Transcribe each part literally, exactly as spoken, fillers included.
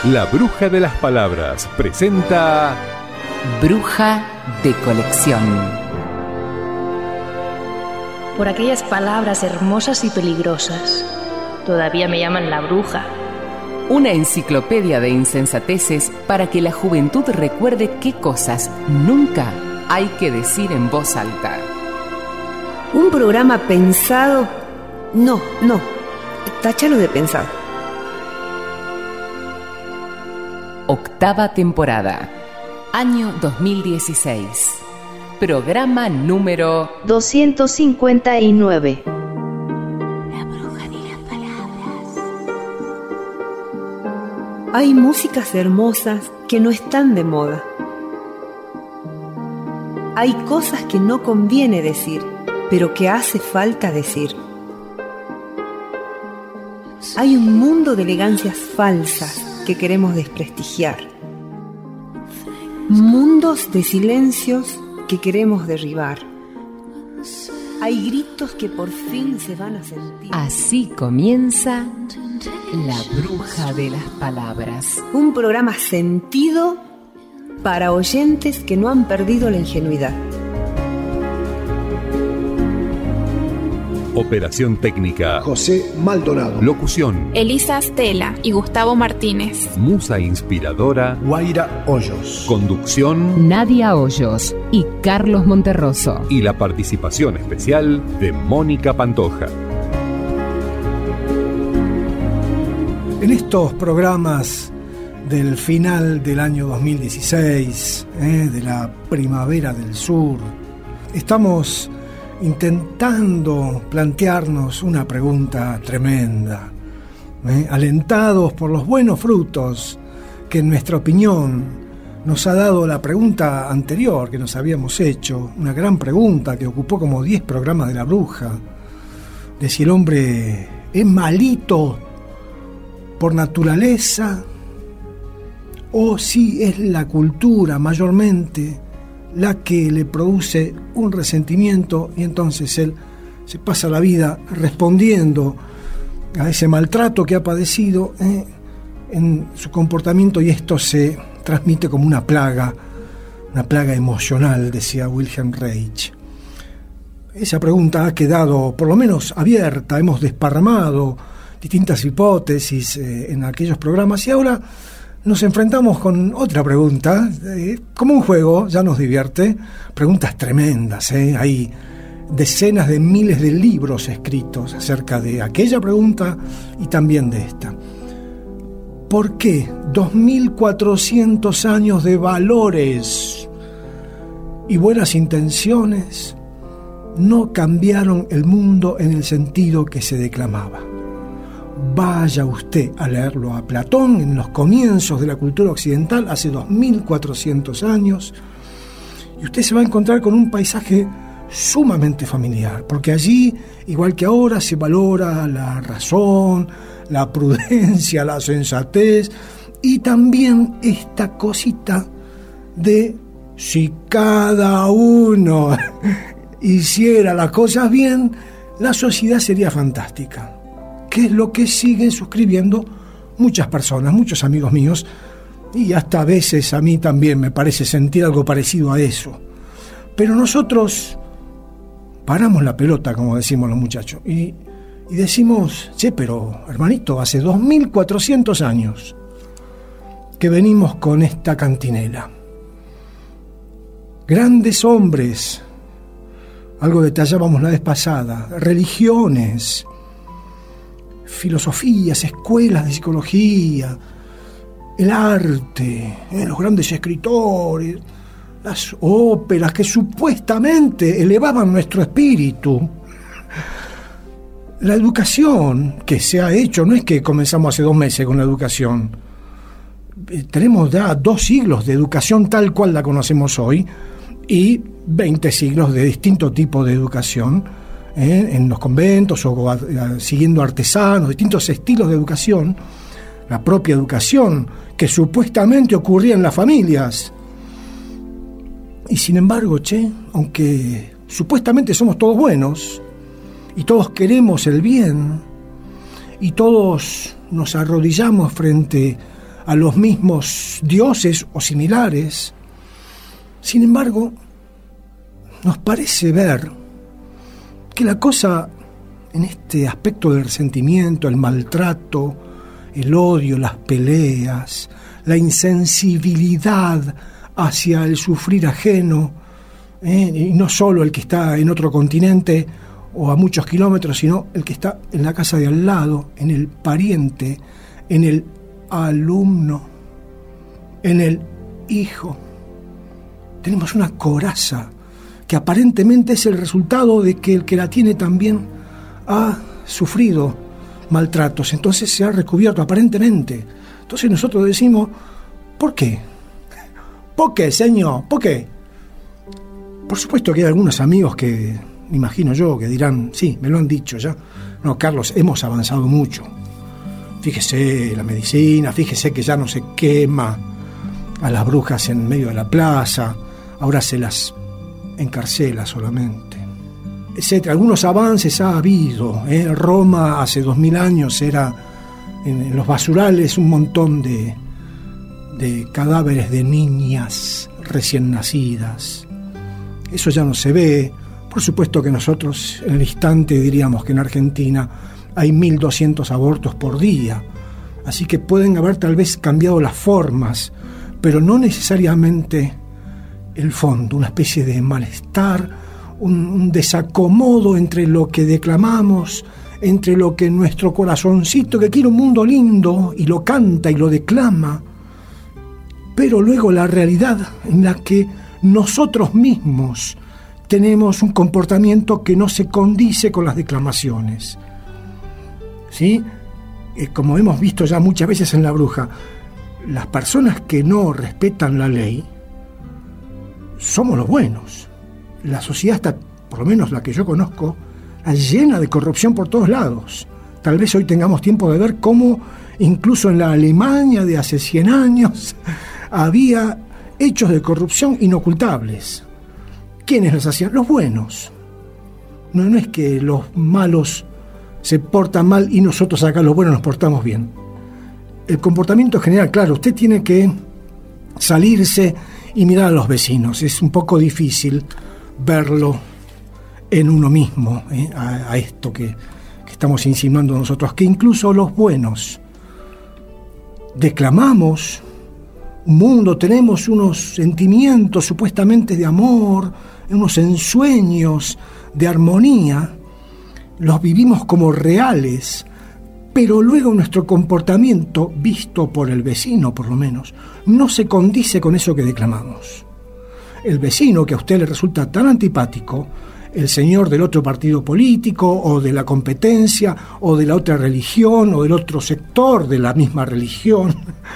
La Bruja de las Palabras presenta Bruja de Colección. Por aquellas palabras hermosas y peligrosas, todavía me llaman la bruja. Una enciclopedia de insensateces para que la juventud recuerde qué cosas nunca hay que decir en voz alta. Un programa pensado... No, no, táchalo de pensado. Octava temporada, año dos mil dieciséis. Programa número doscientos cincuenta y nueve. La Bruja de las Palabras. Hay músicas hermosas que no están de moda. Hay cosas que no conviene decir, pero que hace falta decir. Hay un mundo de elegancias falsas que queremos desprestigiar. Mundos de silencios que queremos derribar. Hay gritos que por fin se van a sentir. Así comienza La Bruja de las Palabras. Un programa sentido para oyentes que no han perdido la ingenuidad. Operación técnica José Maldonado. Locución Elisa Stella y Gustavo Martínez. Musa inspiradora Guaira Hoyos. Conducción Nadia Hoyos y Carlos Monterroso. Y la participación especial de Mónica Pantoja. En estos programas del final del año dos mil dieciséis, eh, de la primavera del sur, estamos intentando plantearnos una pregunta tremenda, ¿eh? alentados por los buenos frutos que en nuestra opinión nos ha dado la pregunta anterior que nos habíamos hecho, una gran pregunta que ocupó como diez programas de La Bruja, de si el hombre es malito por naturaleza o si es la cultura mayormente la que le produce un resentimiento y entonces él se pasa la vida respondiendo a ese maltrato que ha padecido eh, en su comportamiento, y esto se transmite como una plaga, una plaga emocional, decía Wilhelm Reich. Esa pregunta ha quedado por lo menos abierta, hemos desparramado distintas hipótesis eh, en aquellos programas y ahora nos enfrentamos con otra pregunta, eh, como un juego, ya nos divierte, preguntas tremendas, eh. Hay decenas de miles de libros escritos acerca de aquella pregunta y también de esta. ¿Por qué dos mil cuatrocientos años de valores y buenas intenciones no cambiaron el mundo en el sentido que se declamaba? Vaya usted a leerlo a Platón en los comienzos de la cultura occidental, hace dos mil cuatrocientos años, y usted se va a encontrar con un paisaje sumamente familiar, porque allí, igual que ahora, se valora la razón, la prudencia, la sensatez, y también esta cosita de si cada uno hiciera las cosas bien, la sociedad sería fantástica. Que es lo que siguen suscribiendo muchas personas, muchos amigos míos, y hasta a veces a mí también me parece sentir algo parecido a eso. Pero nosotros paramos la pelota, como decimos los muchachos, y, y decimos, che, pero hermanito, hace dos mil cuatrocientos años que venimos con esta cantinela. Grandes hombres, algo detallábamos la vez pasada, religiones, filosofías, escuelas de psicología, el arte, eh, los grandes escritores, las óperas que supuestamente elevaban nuestro espíritu, la educación que se ha hecho, no es que comenzamos hace dos meses con la educación, eh, tenemos ya dos siglos de educación tal cual la conocemos hoy y veinte siglos de distinto tipo de educación, Eh, en los conventos o a, a, siguiendo artesanos, distintos estilos de educación, la propia educación que supuestamente ocurría en las familias. Y sin embargo, che, aunque supuestamente somos todos buenos y todos queremos el bien y todos nos arrodillamos frente a los mismos dioses o similares. Sin embargo, nos parece ver que la cosa en este aspecto del resentimiento, el maltrato, el odio, las peleas, la insensibilidad hacia el sufrir ajeno, ¿eh? y no solo el que está en otro continente o a muchos kilómetros, sino el que está en la casa de al lado, en el pariente, en el alumno, en el hijo. Tenemos una coraza que aparentemente es el resultado de que el que la tiene también ha sufrido maltratos, entonces se ha recubierto aparentemente. Entonces nosotros decimos, ¿por qué? ¿Por qué, señor? ¿Por qué? Por supuesto que hay algunos amigos que, me imagino yo, que dirán, sí, me lo han dicho ya. No, Carlos, hemos avanzado mucho. Fíjese la medicina, fíjese que ya no se quema a las brujas en medio de la plaza, ahora se las encarcela solamente, etcétera. Algunos avances ha habido, ¿eh? Roma hace dos mil años era en, en los basurales un montón de, de cadáveres de niñas recién nacidas. Eso ya no se ve. Por supuesto que nosotros en el instante diríamos que en Argentina hay mil doscientos abortos por día, así que pueden haber tal vez cambiado las formas, pero no necesariamente el fondo, una especie de malestar, un, un desacomodo entre lo que declamamos, entre lo que nuestro corazoncito, que quiere un mundo lindo, y lo canta y lo declama, pero luego la realidad en la que nosotros mismos tenemos un comportamiento que no se condice con las declamaciones. ¿Sí? Eh, como hemos visto ya muchas veces en La Bruja, las personas que no respetan la ley somos los buenos. La sociedad está, por lo menos la que yo conozco, está llena de corrupción por todos lados. Tal vez hoy tengamos tiempo de ver cómo incluso en la Alemania de hace cien años había hechos de corrupción inocultables. ¿Quiénes los hacían? Los buenos. No, no es que los malos se portan mal y nosotros acá los buenos nos portamos bien. El comportamiento general, claro, usted tiene que salirse y mirar a los vecinos. Es un poco difícil verlo en uno mismo, ¿eh? a, a esto que, que estamos insinuando nosotros, que incluso los buenos declamamos un mundo, tenemos unos sentimientos supuestamente de amor, unos ensueños de armonía, los vivimos como reales, pero luego nuestro comportamiento, visto por el vecino por lo menos, no se condice con eso que declamamos. El vecino que a usted le resulta tan antipático, el señor del otro partido político, o de la competencia, o de la otra religión, o del otro sector de la misma religión,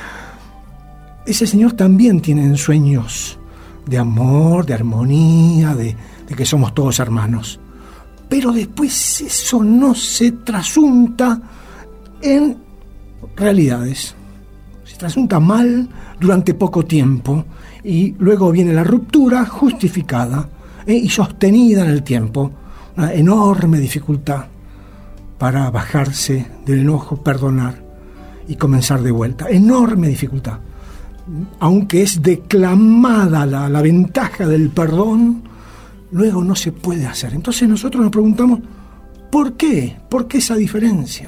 ese señor también tiene ensueños de amor, de armonía, de, de que somos todos hermanos. Pero después eso no se trasunta en realidades. Se trasunta mal durante poco tiempo y luego viene la ruptura justificada eh, y sostenida en el tiempo. Una enorme dificultad para bajarse del enojo, perdonar y comenzar de vuelta. Enorme dificultad. Aunque es declamada la, la ventaja del perdón, luego no se puede hacer. Entonces nosotros nos preguntamos, ¿por qué? ¿Por qué esa diferencia?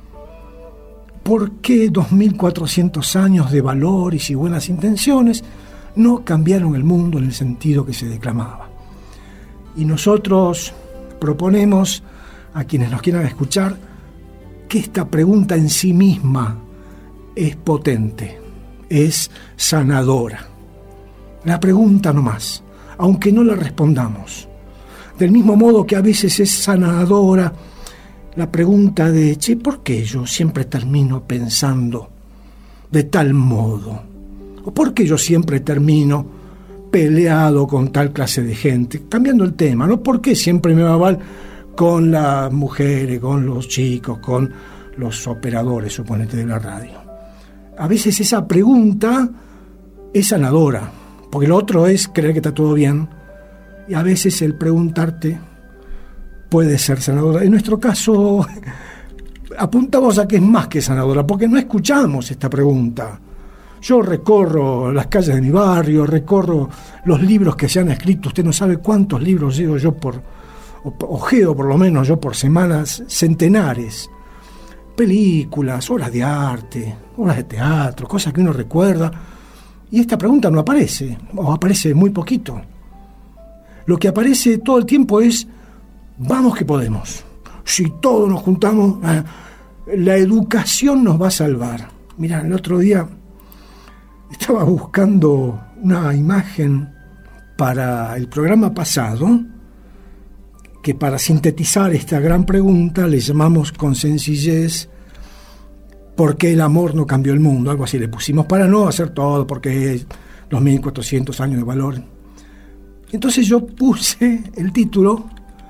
¿Por qué dos mil cuatrocientos años de valores y buenas intenciones no cambiaron el mundo en el sentido que se declamaba? Y nosotros proponemos a quienes nos quieran escuchar que esta pregunta en sí misma es potente, es sanadora. La pregunta nomás, aunque no la respondamos. Del mismo modo que a veces es sanadora la pregunta de, che, ¿por qué yo siempre termino pensando de tal modo? ¿O por qué yo siempre termino peleado con tal clase de gente? Cambiando el tema, ¿no? ¿Por qué siempre me va mal con las mujeres, con los chicos, con los operadores, suponete, de la radio? A veces esa pregunta es sanadora, porque lo otro es creer que está todo bien, y a veces el preguntarte puede ser sanadora. En nuestro caso, apuntamos a que es más que sanadora, porque no escuchamos esta pregunta. Yo recorro las calles de mi barrio, recorro los libros que se han escrito. Usted no sabe cuántos libros llevo yo por, ojeo por lo menos yo por semanas, centenares. Películas, obras de arte, obras de teatro, cosas que uno recuerda. Y esta pregunta no aparece, o aparece muy poquito. Lo que aparece todo el tiempo es, vamos que podemos. Si todos nos juntamos, eh, la educación nos va a salvar. Mirá, el otro día estaba buscando una imagen para el programa pasado, que para sintetizar esta gran pregunta le llamamos con sencillez ¿por qué el amor no cambió el mundo? Algo así le pusimos, para no hacer todo, porque dos mil cuatrocientos años de valor. Entonces yo puse el título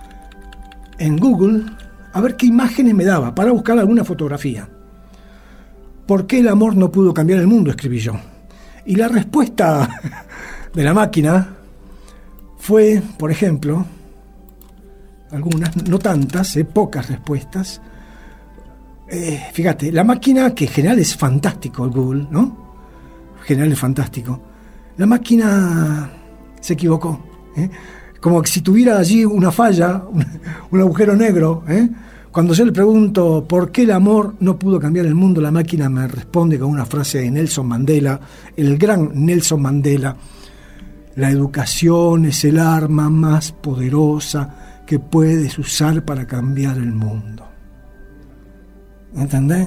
en Google a ver qué imágenes me daba, para buscar alguna fotografía. ¿Por qué el amor no pudo cambiar el mundo?, escribí yo. Y la respuesta de la máquina fue, por ejemplo, algunas, no tantas, eh, pocas respuestas. Eh, fíjate, la máquina, que en general es fantástico el Google, ¿no? En general es fantástico. La máquina se equivocó, ¿eh? Como que si tuviera allí una falla, un, un agujero negro, ¿eh? Cuando yo le pregunto ¿por qué el amor no pudo cambiar el mundo?, la máquina me responde con una frase de Nelson Mandela, el gran Nelson Mandela: la educación es el arma más poderosa que puedes usar para cambiar el mundo. ¿Entendés?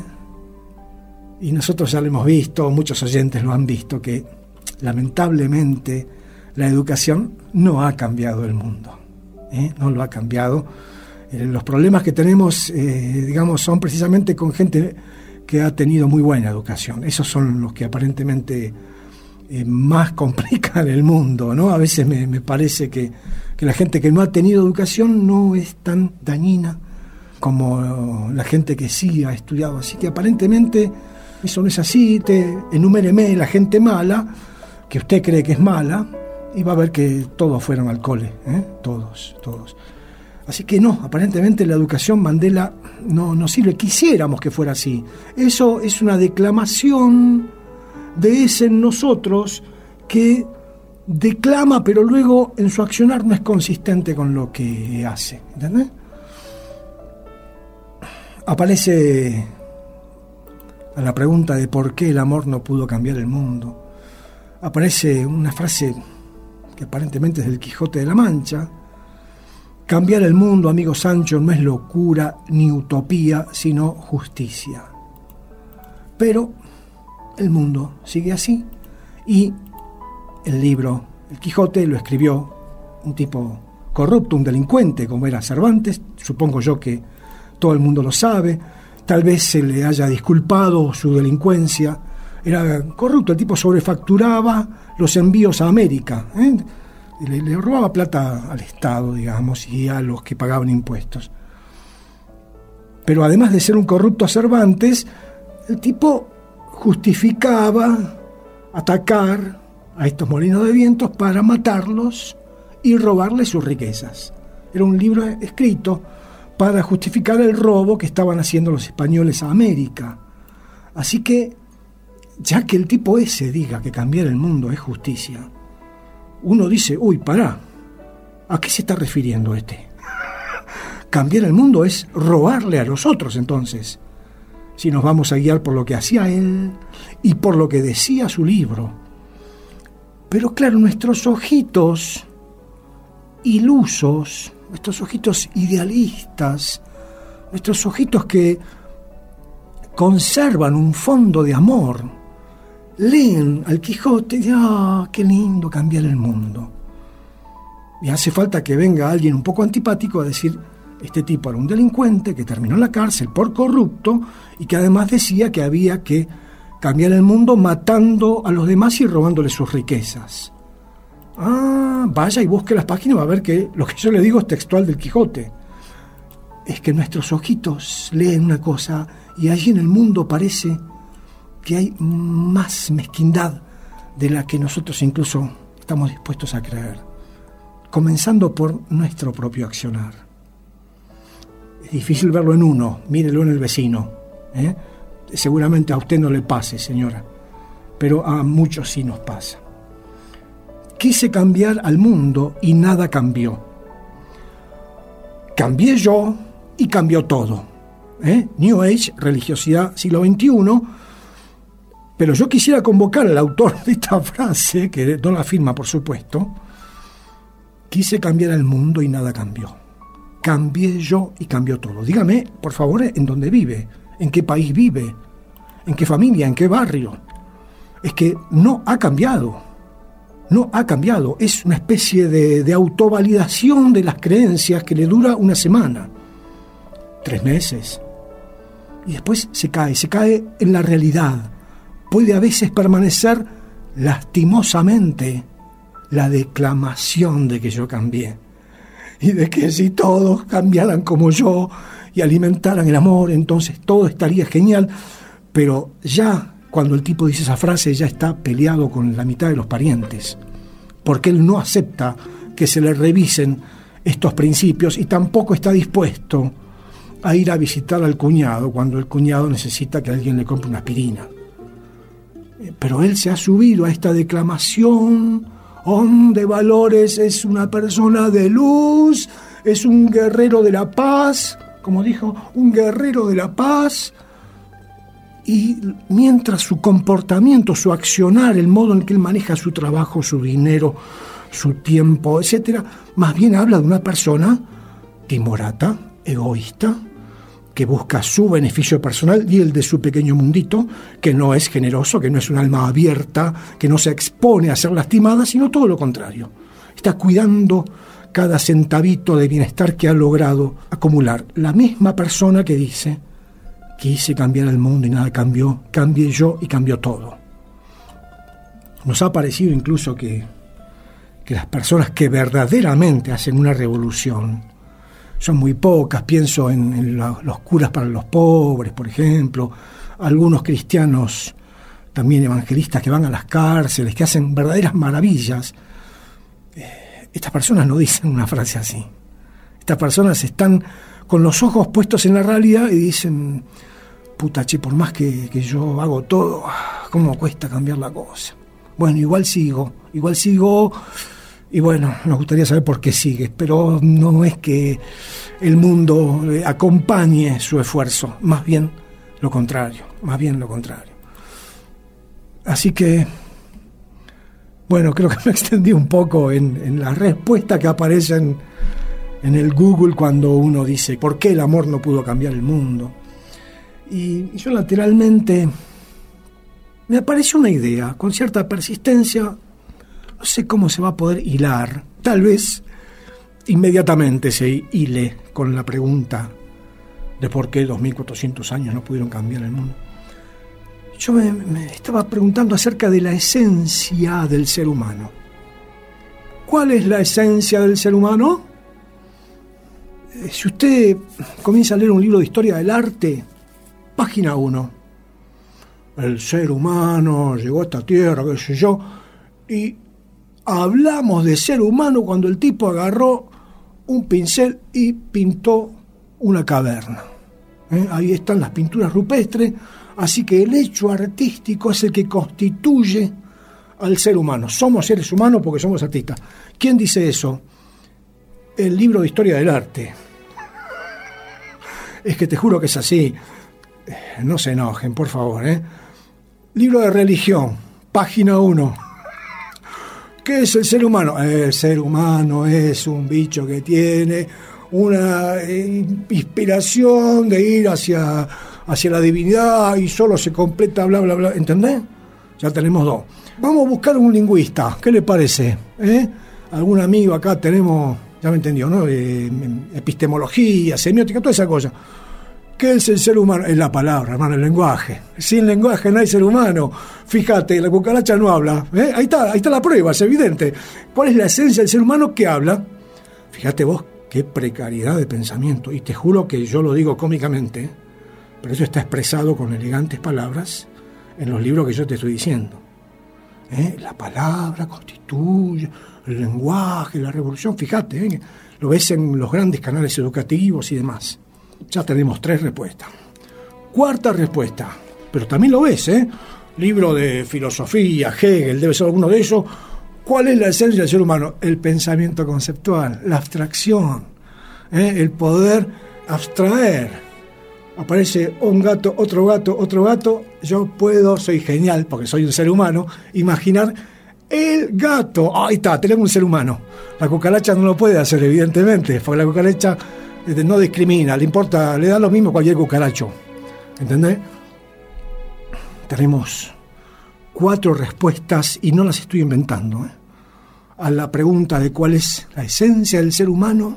Y nosotros ya lo hemos visto, muchos oyentes lo han visto, que lamentablemente la educación no ha cambiado el mundo, ¿eh? No lo ha cambiado. Eh, los problemas que tenemos, eh, digamos, son precisamente con gente que ha tenido muy buena educación. Esos son los que aparentemente eh, más complican el mundo, ¿no? A veces me, me parece que, que la gente que no ha tenido educación no es tan dañina como la gente que sí ha estudiado. Así que aparentemente eso no es así. Te, enuméreme la gente mala, que usted cree que es mala, y va a ver que todos fueron al cole, ¿eh? Todos, todos. Así que no, aparentemente la educación Mandela no, no sirve. Quisiéramos que fuera así. Eso es una declamación de ese en nosotros que declama, pero luego en su accionar no es consistente con lo que hace. ¿Entendés? Aparece a la pregunta de por qué el amor no pudo cambiar el mundo, aparece una frase que aparentemente es del Quijote de la Mancha: cambiar el mundo, amigo Sancho, no es locura ni utopía, sino justicia. Pero el mundo sigue así, y el libro El Quijote lo escribió un tipo corrupto, un delincuente como era Cervantes. Supongo yo que todo el mundo lo sabe. Tal vez se le haya disculpado su delincuencia. Era corrupto, el tipo sobrefacturaba los envíos a América, ¿eh? Le, le robaba plata al Estado, digamos, y a los que pagaban impuestos. Pero además de ser un corrupto a Cervantes, el tipo justificaba atacar a estos molinos de vientos para matarlos y robarles sus riquezas. Era un libro escrito para justificar el robo que estaban haciendo los españoles a América. Así que, ya que el tipo ese diga que cambiar el mundo es justicia, uno dice, uy, pará, ¿a qué se está refiriendo este? Cambiar el mundo es robarle a los otros, entonces, si nos vamos a guiar por lo que hacía él y por lo que decía su libro. Pero claro, nuestros ojitos ilusos, nuestros ojitos idealistas, nuestros ojitos que conservan un fondo de amor, leen al Quijote y dicen, ¡ah, qué lindo cambiar el mundo! Y hace falta que venga alguien un poco antipático a decir, este tipo era un delincuente que terminó en la cárcel por corrupto y que además decía que había que cambiar el mundo matando a los demás y robándoles sus riquezas. Ah, vaya y busque las páginas y va a ver que lo que yo le digo es textual del Quijote. Es que nuestros ojitos leen una cosa y allí en el mundo parece que hay más mezquindad de la que nosotros incluso estamos dispuestos a creer, comenzando por nuestro propio accionar. Es difícil verlo en uno, mírelo en el vecino, ¿eh? Seguramente a usted no le pase, señora, pero a muchos sí nos pasa. Quise cambiar al mundo y nada cambió. Cambié yo y cambió todo. ¿Eh? New Age, religiosidad, siglo veintiuno. Pero yo quisiera convocar al autor de esta frase, que no la firma, por supuesto. Quise cambiar al mundo y nada cambió. Cambié yo y cambió todo. Dígame, por favor, en dónde vive, en qué país vive, en qué familia, en qué barrio. Es que no ha cambiado. No ha cambiado. Es una especie de, de autovalidación de las creencias que le dura una semana, tres meses. Y después se cae, se cae en la realidad. Puede a veces permanecer lastimosamente la declamación de que yo cambié. Y de que si todos cambiaran como yo y alimentaran el amor, entonces todo estaría genial. Pero ya cuando el tipo dice esa frase, ya está peleado con la mitad de los parientes, porque él no acepta que se le revisen estos principios y tampoco está dispuesto a ir a visitar al cuñado cuando el cuñado necesita que alguien le compre una aspirina. Pero él se ha subido a esta declamación de valores, es una persona de luz, es un guerrero de la paz, como dijo, un guerrero de la paz. Y mientras su comportamiento, su accionar, el modo en que él maneja su trabajo, su dinero, su tiempo, etcétera, más bien habla de una persona timorata, egoísta, que busca su beneficio personal y el de su pequeño mundito, que no es generoso, que no es un alma abierta, que no se expone a ser lastimada, sino todo lo contrario. Está cuidando cada centavito de bienestar que ha logrado acumular. La misma persona que dice: quise cambiar el mundo y nada cambió, cambié yo y cambió todo. Nos ha parecido incluso que, que las personas que verdaderamente hacen una revolución son muy pocas. Pienso en, en la, los curas para los pobres, por ejemplo, algunos cristianos también evangelistas que van a las cárceles, que hacen verdaderas maravillas. Eh, estas personas no dicen una frase así. Estas personas están con los ojos puestos en la realidad y dicen: puta, che, por más que, que yo hago todo, ¿cómo cuesta cambiar la cosa? Bueno, igual sigo, igual sigo, y bueno, nos gustaría saber por qué sigues, pero no es que el mundo acompañe su esfuerzo, más bien lo contrario, más bien lo contrario. Así que, bueno, creo que me extendí un poco en, en la respuesta que aparecen en el Google cuando uno dice ¿por qué el amor no pudo cambiar el mundo? Y, y yo lateralmente me apareció una idea con cierta persistencia. No sé cómo se va a poder hilar. Tal vez inmediatamente se hile con la pregunta de por qué dos mil cuatrocientos años no pudieron cambiar el mundo. Yo me, me estaba preguntando acerca de la esencia del ser humano. ¿Cuál es la esencia del ser humano? Si usted comienza a leer un libro de historia del arte, página uno, el ser humano llegó a esta tierra, qué sé yo, y hablamos de ser humano cuando el tipo agarró un pincel y pintó una caverna. ¿Eh? Ahí están las pinturas rupestres, así que el hecho artístico es el que constituye al ser humano. Somos seres humanos porque somos artistas. ¿Quién dice eso? El libro de historia del arte. Es que te juro que es así. No se enojen, por favor, ¿eh? Libro de religión, página uno. ¿Qué es el ser humano? El ser humano es un bicho que tiene una inspiración de ir hacia, hacia la divinidad y solo se completa, bla, bla, bla. ¿Entendés? Ya tenemos dos. Vamos a buscar un lingüista. ¿Qué le parece? ¿Eh? Algún amigo acá tenemos, ya me entendió, ¿no? Eh, epistemología, semiótica, toda esa cosa. ¿Qué es el ser humano? Es la palabra, hermano, el lenguaje. Sin lenguaje no hay ser humano. Fíjate, la cucaracha no habla. ¿Eh? Ahí está, ahí está la prueba, es evidente. ¿Cuál es la esencia del ser humano que habla? Fíjate vos, qué precariedad de pensamiento. Y te juro que yo lo digo cómicamente, pero eso está expresado con elegantes palabras en los libros que yo te estoy diciendo. ¿Eh? La palabra constituye el lenguaje, la revolución. Fíjate, ¿eh? Lo ves en los grandes canales educativos y demás. Ya tenemos tres respuestas. Cuarta respuesta, pero también lo ves, ¿eh? libro de filosofía, Hegel, debe ser alguno de ellos. ¿Cuál es la esencia del ser humano? El pensamiento conceptual, la abstracción, ¿eh? El poder abstraer. Aparece un gato, otro gato, otro gato. Yo puedo, soy genial, porque soy un ser humano, imaginar el gato. Ahí está, tenemos un ser humano. La cucaracha no lo puede hacer, evidentemente, porque la cucaracha no discrimina, le importa, le da lo mismo cualquier cucaracho. ¿Entendés? Tenemos cuatro respuestas, y no las estoy inventando, ¿eh? a la pregunta de cuál es la esencia del ser humano.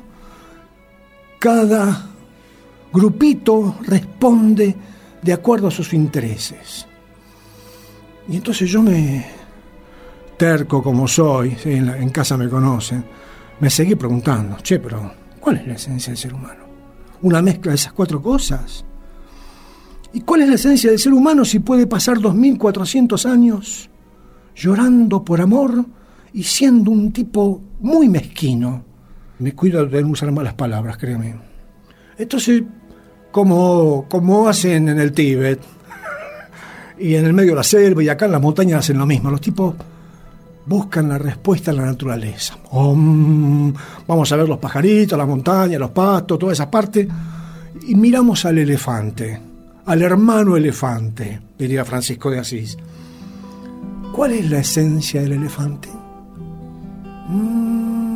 Cada grupito responde de acuerdo a sus intereses. Y entonces yo me, terco como soy, ¿sí? en, la, en casa me conocen, me seguí preguntando, che, pero ¿cuál es la esencia del ser humano? ¿Una mezcla de esas cuatro cosas? ¿Y cuál es la esencia del ser humano si puede pasar dos mil cuatrocientos años llorando por amor y siendo un tipo muy mezquino? Me cuido de no usar malas palabras, créeme. Entonces, como, como hacen en el Tíbet y en el medio de la selva y acá en las montañas hacen lo mismo, los tipos buscan la respuesta en la naturaleza. Om, vamos a ver los pajaritos, las montañas, los pastos, toda esa parte, y miramos al elefante, al hermano elefante, diría Francisco de Asís. ¿Cuál es la esencia del elefante? Mm,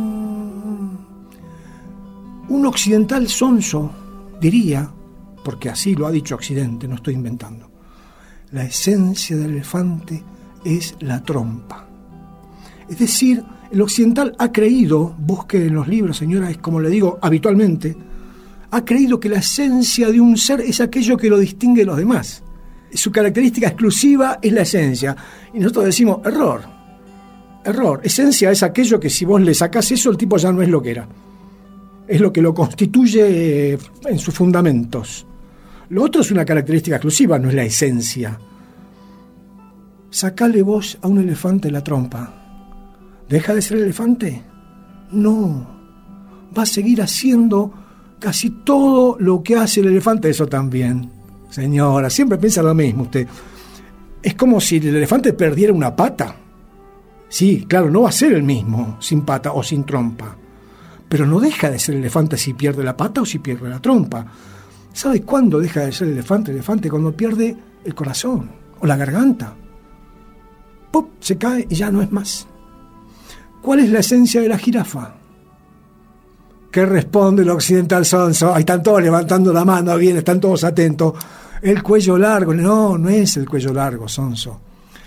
un occidental sonso diría, porque así lo ha dicho Occidente, no estoy inventando, la esencia del elefante es la trompa. Es decir, el occidental ha creído, busque en los libros, señora, es como le digo habitualmente, ha creído que la esencia de un ser es aquello que lo distingue de los demás. Su característica exclusiva es la esencia. Y nosotros decimos, error, error. Esencia es aquello que si vos le sacás eso, el tipo ya no es lo que era. Es lo que lo constituye en sus fundamentos. Lo otro es una característica exclusiva, no es la esencia. Sacale vos a un elefante la trompa. ¿Deja de ser elefante? No. Va a seguir haciendo casi todo lo que hace el elefante. Eso también, señora, siempre piensa lo mismo usted. Es como si el elefante perdiera una pata. Sí, claro, no va a ser el mismo sin pata o sin trompa. Pero no deja de ser elefante si pierde la pata o si pierde la trompa. ¿Sabe cuándo deja de ser elefante? Elefante cuando pierde el corazón o la garganta. ¡Pum! Se cae y ya no es más. ¿Cuál es la esencia de la jirafa? ¿Qué responde el occidental sonso? Ahí están todos levantando la mano, bien, están todos atentos. El cuello largo. No, no es el cuello largo, sonso.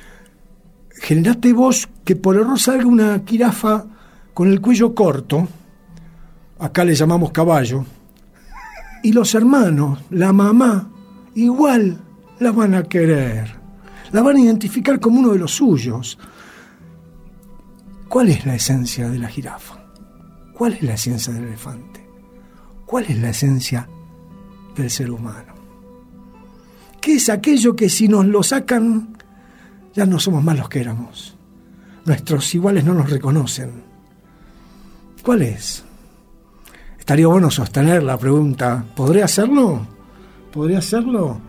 Generate vos que por error salga una jirafa con el cuello corto, acá le llamamos caballo, y los hermanos, la mamá, igual la van a querer. La van a identificar como uno de los suyos. ¿Cuál es la esencia de la jirafa? ¿Cuál es la esencia del elefante? ¿Cuál es la esencia del ser humano? ¿Qué es aquello que si nos lo sacan, ya no somos más los que éramos? Nuestros iguales no nos reconocen. ¿Cuál es? Estaría bueno sostener la pregunta. ¿Podré hacerlo? ¿Podría hacerlo?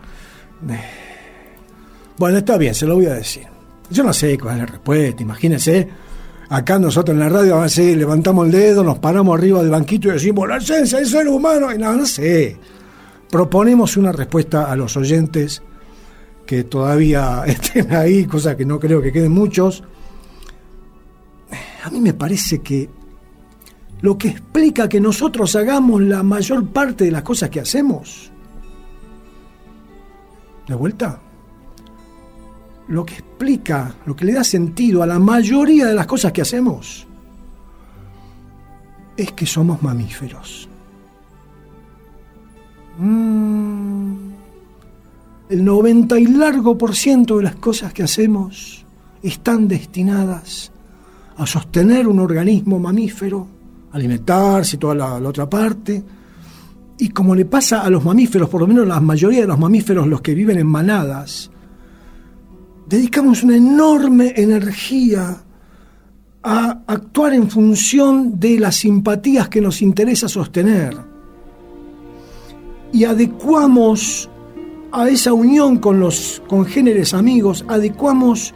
Bueno, está bien, se lo voy a decir. Yo no sé cuál es la respuesta, imagínense. Acá nosotros en la radio a veces levantamos el dedo, nos paramos arriba del banquito y decimos la esencia del ser humano. Y no, no sé. Proponemos una respuesta a los oyentes que todavía estén ahí, cosa que no creo que queden muchos. A mí me parece que lo que explica que nosotros hagamos la mayor parte de las cosas que hacemos, de vuelta, lo que explica, lo que le da sentido a la mayoría de las cosas que hacemos, es que somos mamíferos. Mm, el noventa y largo por ciento de las cosas que hacemos están destinadas a sostener un organismo mamífero, alimentarse y toda la, la otra parte. Y como le pasa a los mamíferos, por lo menos la mayoría de los mamíferos, los que viven en manadas, dedicamos una enorme energía a actuar en función de las simpatías que nos interesa sostener. Y adecuamos a esa unión con los congéneres amigos, adecuamos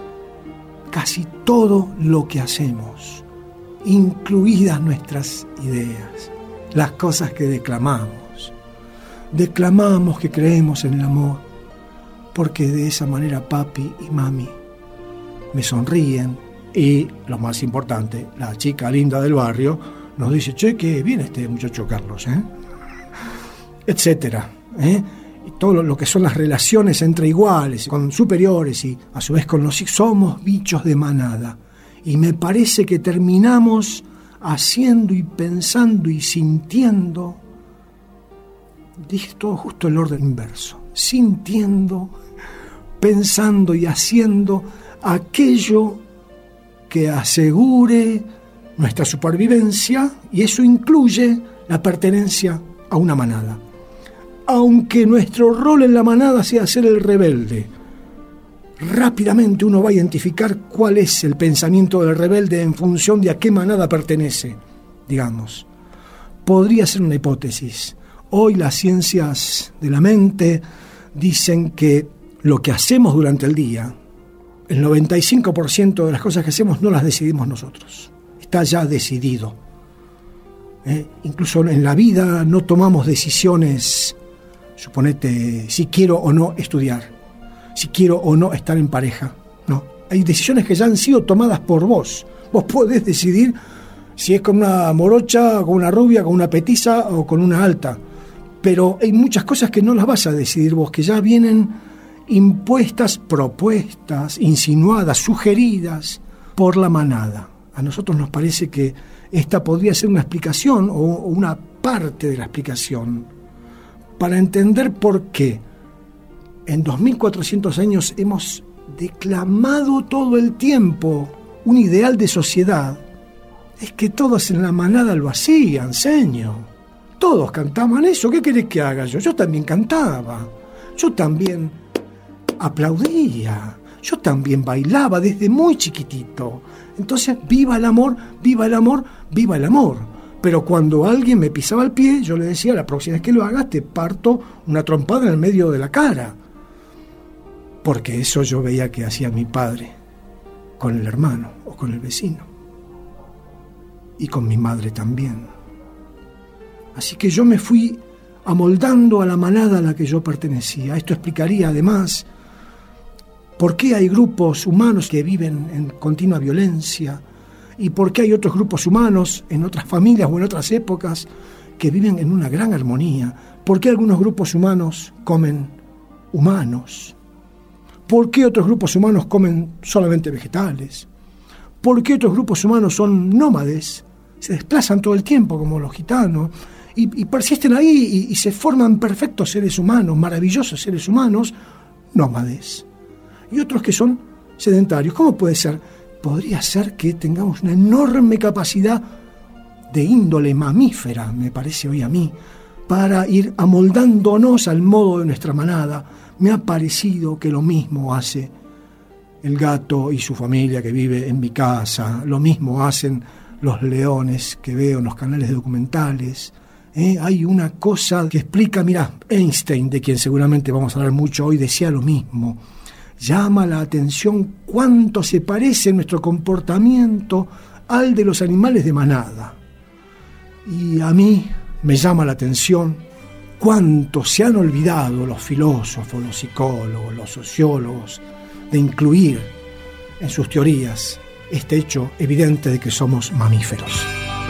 casi todo lo que hacemos, incluidas nuestras ideas, las cosas que declamamos. Declamamos que creemos en el amor, porque de esa manera papi y mami me sonríen y, lo más importante, la chica linda del barrio nos dice, che, qué bien este muchacho Carlos, ¿eh? Etcétera, ¿eh? Y todo lo que son las relaciones entre iguales, con superiores y a su vez con los hijos, somos bichos de manada. Y me parece que terminamos haciendo y pensando y sintiendo, dije todo justo el orden inverso, sintiendo, pensando y haciendo aquello que asegure nuestra supervivencia, y eso incluye la pertenencia a una manada. Aunque nuestro rol en la manada sea ser el rebelde, rápidamente uno va a identificar cuál es el pensamiento del rebelde en función de a qué manada pertenece, digamos. Podría ser una hipótesis. Hoy las ciencias de la mente dicen que lo que hacemos durante el día, el noventa y cinco por ciento de las cosas que hacemos no las decidimos nosotros. Está ya decidido. ¿Eh? Incluso en la vida no tomamos decisiones. Suponete si quiero o no estudiar, si quiero o no estar en pareja. No, hay decisiones que ya han sido tomadas por vos. Vos podés decidir si es con una morocha, con una rubia, con una petiza o con una alta. Pero hay muchas cosas que no las vas a decidir vos, que ya vienen impuestas, propuestas, insinuadas, sugeridas por la manada. A nosotros nos parece que esta podría ser una explicación o una parte de la explicación para entender por qué en dos mil cuatrocientos años hemos declamado todo el tiempo un ideal de sociedad. Es que todos en la manada lo hacían, señor. Todos cantaban eso. ¿Qué querés que haga yo? Yo también cantaba. Yo también aplaudía. Yo también bailaba desde muy chiquitito. Entonces, viva el amor, viva el amor, viva el amor. Pero cuando alguien me pisaba el pie, yo le decía, la próxima vez que lo hagas, te parto una trompada en el medio de la cara. Porque eso yo veía que hacía mi padre con el hermano o con el vecino. Y con mi madre también. Así que yo me fui amoldando a la manada a la que yo pertenecía. Esto explicaría además por qué hay grupos humanos que viven en continua violencia y por qué hay otros grupos humanos en otras familias o en otras épocas que viven en una gran armonía. ¿Por qué algunos grupos humanos comen humanos? ¿Por qué otros grupos humanos comen solamente vegetales? ¿Por qué otros grupos humanos son nómades? Se desplazan todo el tiempo como los gitanos y, y persisten ahí y, y se forman perfectos seres humanos, maravillosos seres humanos, nómades. Y otros que son sedentarios. ¿Cómo puede ser? Podría ser que tengamos una enorme capacidad de índole mamífera, me parece hoy a mí, para ir amoldándonos al modo de nuestra manada. Me ha parecido que lo mismo hace el gato y su familia que vive en mi casa, lo mismo hacen los leones que veo en los canales documentales. ¿Eh? Hay una cosa que explica, mirá, Einstein, de quien seguramente vamos a hablar mucho hoy, decía lo mismo. Llama la atención cuánto se parece nuestro comportamiento al de los animales de manada. Y a mí me llama la atención cuánto se han olvidado los filósofos, los psicólogos, los sociólogos, de incluir en sus teorías este hecho evidente de que somos mamíferos.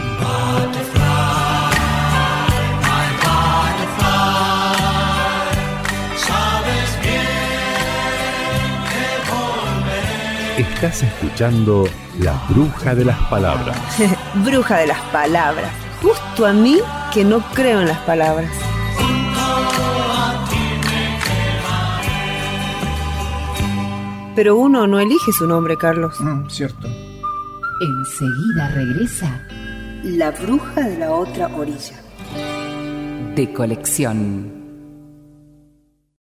Estás escuchando La Bruja de las Palabras. Bruja de las palabras. Justo a mí que no creo en las palabras. Pero uno no elige su nombre, Carlos. Mm, cierto. Enseguida regresa La bruja de la otra orilla. de colección.